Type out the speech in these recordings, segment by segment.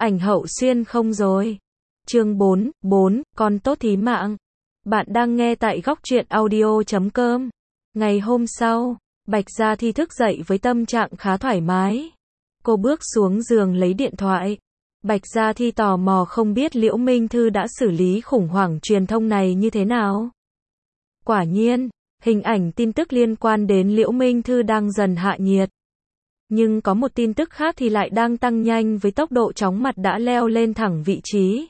Ảnh Hậu Xuyên không rồi. Chương 4, con tốt thí mạng. Bạn đang nghe tại góc truyện audio.com. Ngày hôm sau, Bạch Gia Thi thức dậy với tâm trạng khá thoải mái. Cô bước xuống giường lấy điện thoại. Bạch Gia Thi tò mò không biết Liễu Minh Thư đã xử lý khủng hoảng truyền thông này như thế nào. Quả nhiên, hình ảnh tin tức liên quan đến Liễu Minh Thư đang dần hạ nhiệt. Nhưng có một tin tức khác thì lại đang tăng nhanh với tốc độ chóng mặt đã leo lên thẳng vị trí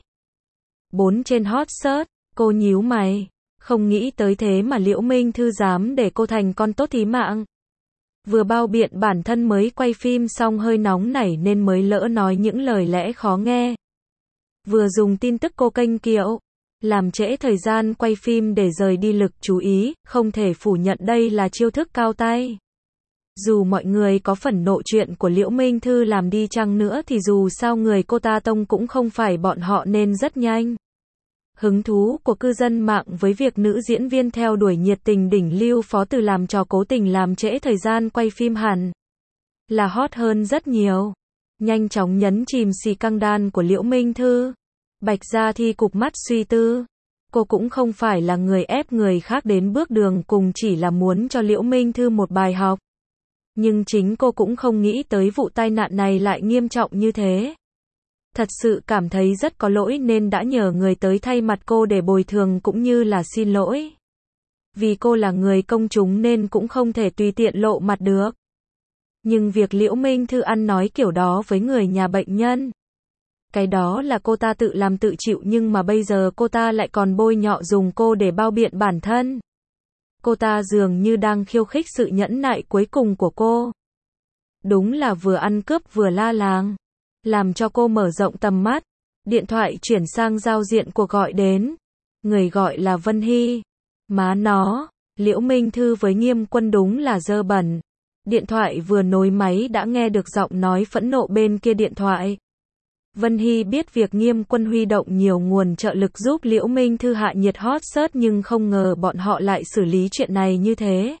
4 trên hot search. Cô nhíu mày, không nghĩ tới thế mà Liễu Minh Thư dám để cô thành con tốt thí mạng. Vừa bao biện bản thân mới quay phim xong hơi nóng nảy nên mới lỡ nói những lời lẽ khó nghe. Vừa dùng tin tức cô kênh kiệu, làm trễ thời gian quay phim để rời đi lực chú ý, không thể phủ nhận đây là chiêu thức cao tay. Dù mọi người có phẫn nộ chuyện của Liễu Minh Thư làm đi chăng nữa thì dù sao người cô ta tông cũng không phải bọn họ nên rất nhanh. Hứng thú của cư dân mạng với việc nữ diễn viên theo đuổi nhiệt tình đỉnh lưu Phó Từ làm trò cố tình làm trễ thời gian quay phim hẳn là hot hơn rất nhiều. Nhanh chóng nhấn chìm xì căng đan của Liễu Minh Thư. Bạch Gia Thi cụp mắt suy tư. Cô cũng không phải là người ép người khác đến bước đường cùng, chỉ là muốn cho Liễu Minh Thư một bài học. Nhưng chính cô cũng không nghĩ tới vụ tai nạn này lại nghiêm trọng như thế. Thật sự cảm thấy rất có lỗi nên đã nhờ người tới thay mặt cô để bồi thường cũng như là xin lỗi. Vì cô là người công chúng nên cũng không thể tùy tiện lộ mặt được. Nhưng việc Liễu Minh Thư ăn nói kiểu đó với người nhà bệnh nhân, cái đó là cô ta tự làm tự chịu, nhưng mà bây giờ cô ta lại còn bôi nhọ dùng cô để bao biện bản thân. Cô ta dường như đang khiêu khích sự nhẫn nại cuối cùng của cô. Đúng là vừa ăn cướp vừa la làng. Làm cho cô mở rộng tầm mắt. Điện thoại chuyển sang giao diện cuộc gọi đến. Người gọi là Vân Hy. Má nó, Liễu Minh Thư với Nghiêm Quân đúng là dơ bẩn. Điện thoại vừa nối máy đã nghe được giọng nói phẫn nộ bên kia điện thoại. Vân Hy biết việc Nghiêm Quân huy động nhiều nguồn trợ lực giúp Liễu Minh Thư hạ nhiệt hot search, nhưng không ngờ bọn họ lại xử lý chuyện này như thế.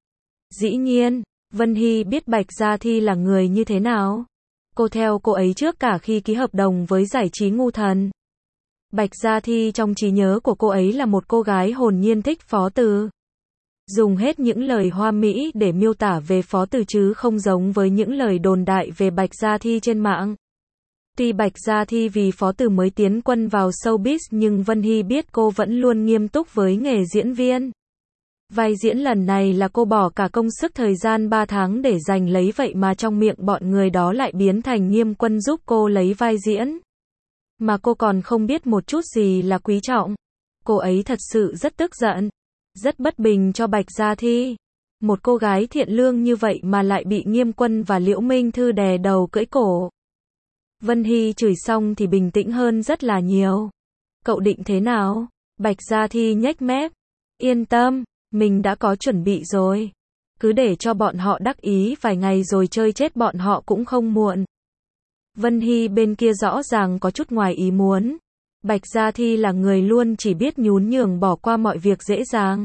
Dĩ nhiên, Vân Hy biết Bạch Gia Thi là người như thế nào. Cô theo cô ấy trước cả khi ký hợp đồng với giải trí Ngu Thần. Bạch Gia Thi trong trí nhớ của cô ấy là một cô gái hồn nhiên thích Phó Từ. Dùng hết những lời hoa mỹ để miêu tả về Phó Từ chứ không giống với những lời đồn đại về Bạch Gia Thi trên mạng. Tuy Bạch Gia Thi vì Phó Từ mới tiến quân vào showbiz nhưng Vân Hy biết cô vẫn luôn nghiêm túc với nghề diễn viên. Vai diễn lần này là cô bỏ cả công sức thời gian 3 tháng để giành lấy, vậy mà trong miệng bọn người đó lại biến thành Nghiêm Quân giúp cô lấy vai diễn. Mà cô còn không biết một chút gì là quý trọng. Cô ấy thật sự rất tức giận, rất bất bình cho Bạch Gia Thi. Một cô gái thiện lương như vậy mà lại bị Nghiêm Quân và Liễu Minh Thư đè đầu cưỡi cổ. Vân Hy chửi xong thì bình tĩnh hơn rất là nhiều. Cậu định thế nào? Bạch Gia Thi nhếch mép. Yên tâm, mình đã có chuẩn bị rồi. Cứ để cho bọn họ đắc ý vài ngày rồi chơi chết bọn họ cũng không muộn. Vân Hy bên kia rõ ràng có chút ngoài ý muốn. Bạch Gia Thi là người luôn chỉ biết nhún nhường bỏ qua mọi việc dễ dàng.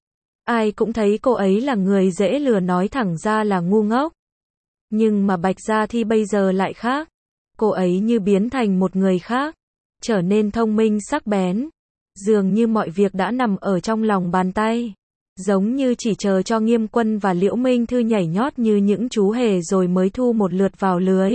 Ai cũng thấy cô ấy là người dễ lừa, nói thẳng ra là ngu ngốc. Nhưng mà Bạch Gia Thi bây giờ lại khác. Cô ấy như biến thành một người khác, trở nên thông minh sắc bén. Dường như mọi việc đã nằm ở trong lòng bàn tay. Giống như chỉ chờ cho Nghiêm Quân và Liễu Minh Thư nhảy nhót như những chú hề rồi mới thu một lượt vào lưới.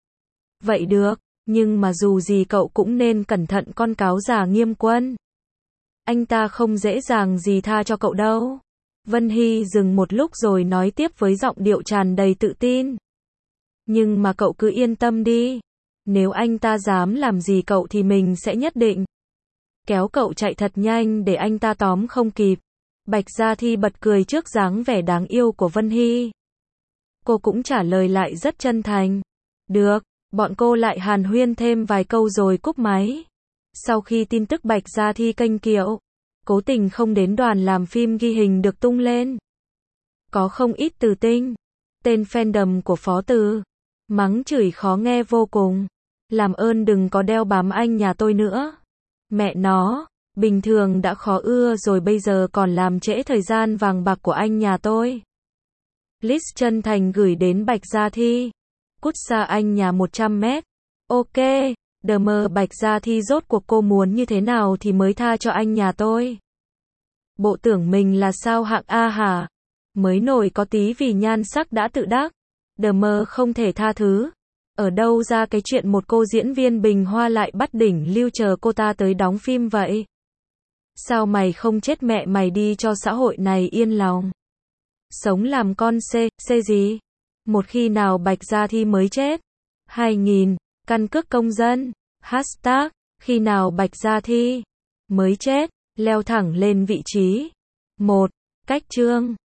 Vậy được, nhưng mà dù gì cậu cũng nên cẩn thận con cáo già Nghiêm Quân. Anh ta không dễ dàng gì tha cho cậu đâu. Vân Hy dừng một lúc rồi nói tiếp với giọng điệu tràn đầy tự tin. Nhưng mà cậu cứ yên tâm đi. Nếu anh ta dám làm gì cậu thì mình sẽ nhất định kéo cậu chạy thật nhanh để anh ta tóm không kịp. Bạch Gia Thi bật cười trước dáng vẻ đáng yêu của Vân Hy. Cô cũng trả lời lại rất chân thành. Được, bọn cô lại hàn huyên thêm vài câu rồi cúp máy. Sau khi tin tức Bạch Gia Thi kênh kiệu, cố tình không đến đoàn làm phim ghi hình được tung lên. Có không ít từ tinh, tên fandom của Phó Từ, mắng chửi khó nghe vô cùng. Làm ơn đừng có đeo bám anh nhà tôi nữa. Mẹ nó, bình thường đã khó ưa rồi bây giờ còn làm trễ thời gian vàng bạc của anh nhà tôi. List chân thành gửi đến Bạch Gia Thi. Cút xa anh nhà 100 mét. Ok, DM Bạch Gia Thi rốt cuộc cô muốn như thế nào thì mới tha cho anh nhà tôi? Bộ tưởng mình là sao hạng A hả? Mới nổi có tí vì nhan sắc đã tự đắc. DM không thể tha thứ. Ở đâu ra cái chuyện một cô diễn viên bình hoa lại bắt đỉnh lưu chờ cô ta tới đóng phim vậy? Sao mày không chết mẹ mày đi cho xã hội này yên lòng? Sống làm con C gì? Một khi nào Bạch Gia Thi mới chết? 2000, căn cước công dân. Hashtag, khi nào Bạch Gia Thi mới chết? Leo thẳng lên vị trí 1, cách chương.